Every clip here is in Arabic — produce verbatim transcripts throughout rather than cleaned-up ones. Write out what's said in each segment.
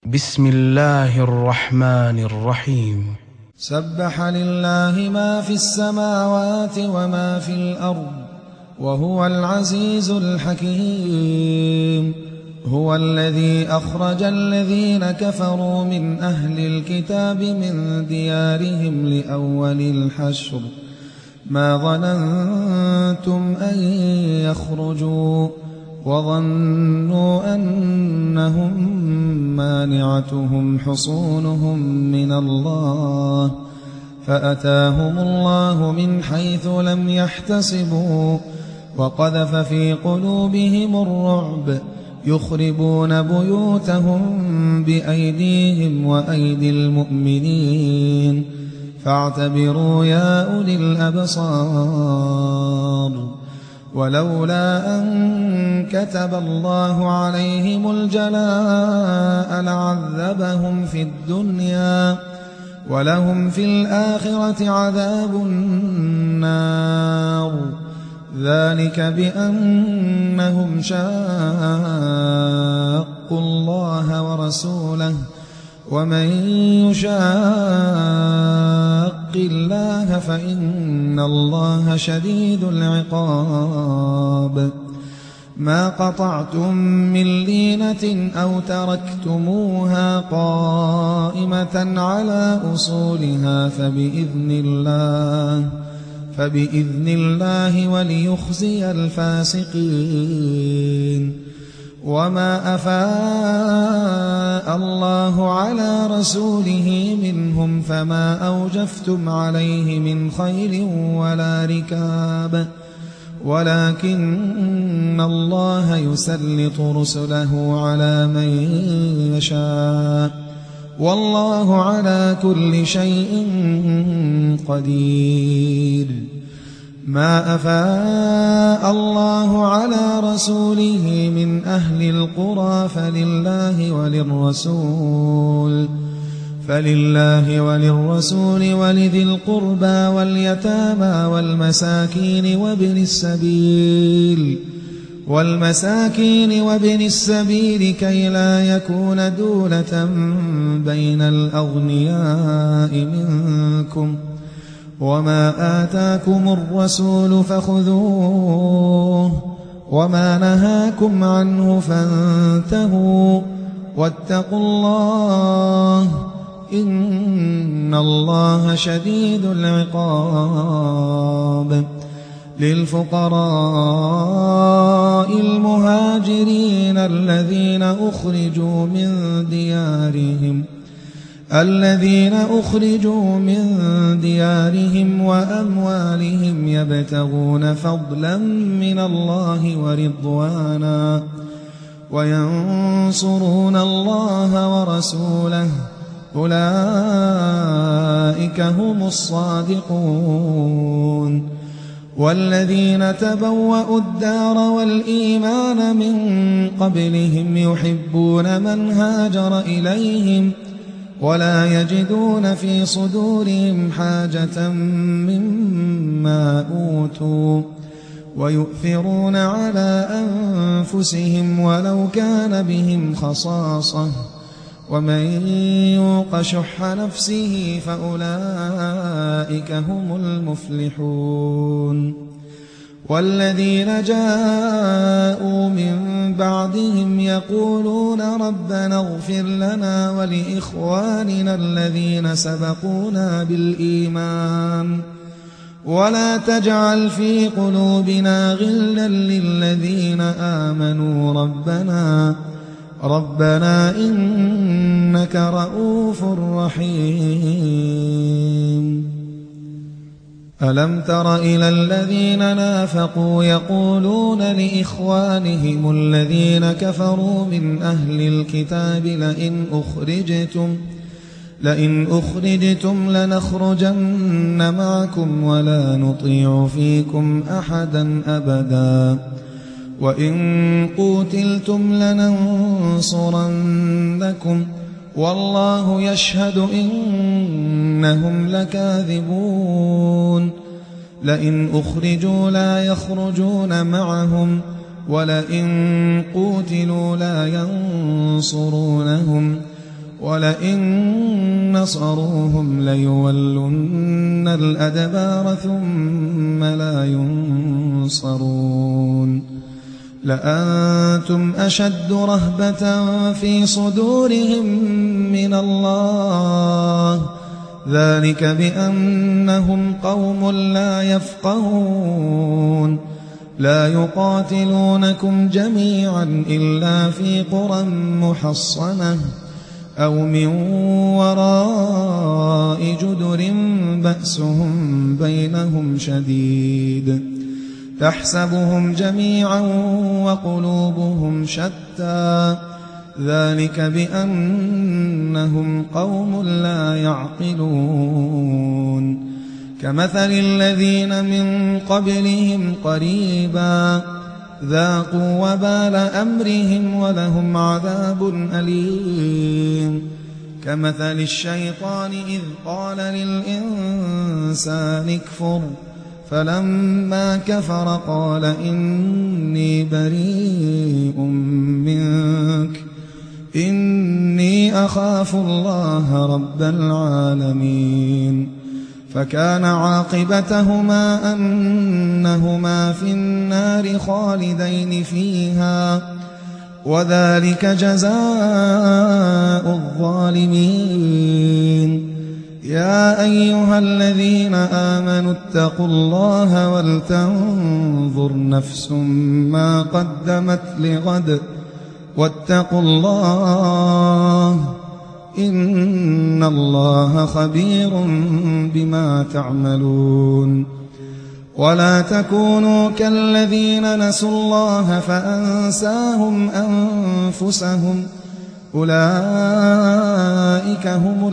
بسم الله الرحمن الرحيم. سبح لله ما في السماوات وما في الأرض وهو العزيز الحكيم. هو الذي أخرج الذين كفروا من أهل الكتاب من ديارهم لأول الحشر ما ظننتم أن يخرجوا وظنوا أنهم مانعتهم حصونهم من الله فأتاهم الله من حيث لم يحتسبوا وقذف في قلوبهم الرعب يخربون بيوتهم بأيديهم وأيدي المؤمنين فاعتبروا يا أولي الأبصار. ولولا أن كتب الله عليهم الجلاء لعذبهم في الدنيا ولهم في الآخرة عذاب النار ذلك بأنهم شاقوا الله ورسوله ومن يشاق الله فإن الله شديد العقاب. ما قطعتم من لينة أو تركتموها قائمة على أصولها فبإذن الله فبإذن الله وليخزي الفاسقين. وما أفاء الله على رسوله منهم فما أوجفتم عليه من خيل ولا ركاب ولكن الله يسلط رسله على من يشاء والله على كل شيء قدير. ما أفاء الله على رسوله من أهل القرى فلله وللرسول فلله وللرسول ولذي القربى واليتامى والمساكين وابن السبيل والمساكين وابن السبيل كي لا يكون دولة بين الأغنياء منكم. وما آتاكم الرسول فخذوه وما نهاكم عنه فانتهوا واتقوا الله إن الله شديد العقاب. للفقراء المهاجرين الذين أخرجوا من ديارهم الذين أخرجوا من ديارهم وأموالهم يبتغون فضلا من الله ورضوانا وينصرون الله ورسوله أولئك هم الصادقون. والذين تبوأوا الدار والإيمان من قبلهم يحبون من هاجر إليهم ولا يجدون في صدورهم حاجة مما أوتوا ويؤثرون على أنفسهم ولو كان بهم خصاصة ومن يوق شح نفسه فأولئك هم المفلحون. والذين جاءوا من بعدهم يقولون ربنا اغفر لنا ولإخواننا الذين سبقونا بالإيمان ولا تجعل في قلوبنا غلا للذين آمنوا ربنا ربنا إنك رؤوف رحيم. ألم تر إلى الذين نافقوا يقولون لإخوانهم الذين كفروا من أهل الكتاب لئن أخرجتم لئن أخرجتم لنخرجن معكم ولا نطيع فيكم أحدا أبدا وإن قوتلتم لننصرنكم والله يشهد إنهم لكاذبون. لئن أخرجوا لا يخرجون معهم ولئن قوتلوا لا ينصرونهم ولئن نصروهم ليولن الأدبار ثم لا ينصرون لأنتم أشد رهبة في صدورهم من الله ذلك بأنهم قوم لا يفقهون لا يقاتلونكم جميعا إلا في قرى محصنة أو من وراء جدر بأسهم بينهم شديد تحسبهم جميعا وقلوبهم شتى ذلك بأنهم قوم لا يعقلون كمثل الذين من قبلهم قريبا ذاقوا وبال أمرهم ولهم عذاب أليم كمثل الشيطان إذ قال للإنسان اكفر فلما كفر قال إني بريء منك إني أخاف الله رب العالمين فكان عاقبتهما أنهما في النار خالدين فيها وذلك جزاء الظالمين يا أيها الذين آمنوا اتقوا الله ولتنظر نفس ما قدمت لغد واتقوا الله إن الله خبير بما تعملون ولا تكونوا كالذين نسوا الله فأنساهم أنفسهم أولئك هم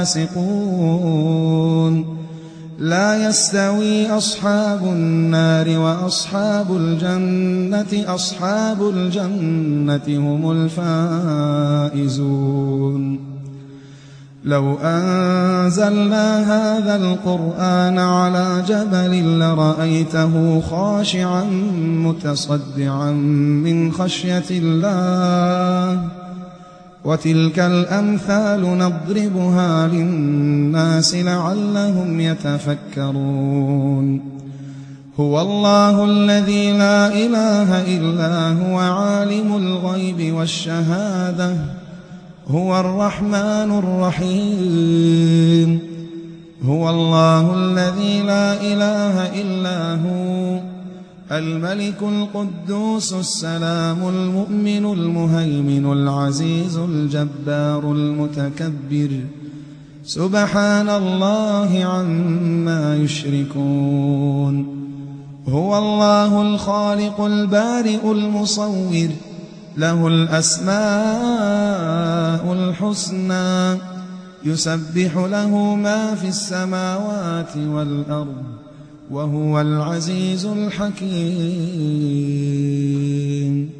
الفاسقون لا يستوي أصحاب النار وأصحاب الجنة أصحاب الجنة هم الفائزون لو أنزلنا هذا القرآن على جبل لرأيته خاشعا متصدعا من خشية الله وتلك الأمثال نضربها للناس لعلهم يتفكرون هو الله الذي لا إله إلا هو عالم الغيب والشهادة هو الرحمن الرحيم هو الله الذي لا إله إلا هو الملك القدوس السلام المؤمن المهيمن العزيز الجبار المتكبر سبحان الله عما يشركون هو الله الخالق البارئ المصور له الأسماء الحسنى يسبح له ما في السماوات والأرض وهو العزيز الحكيم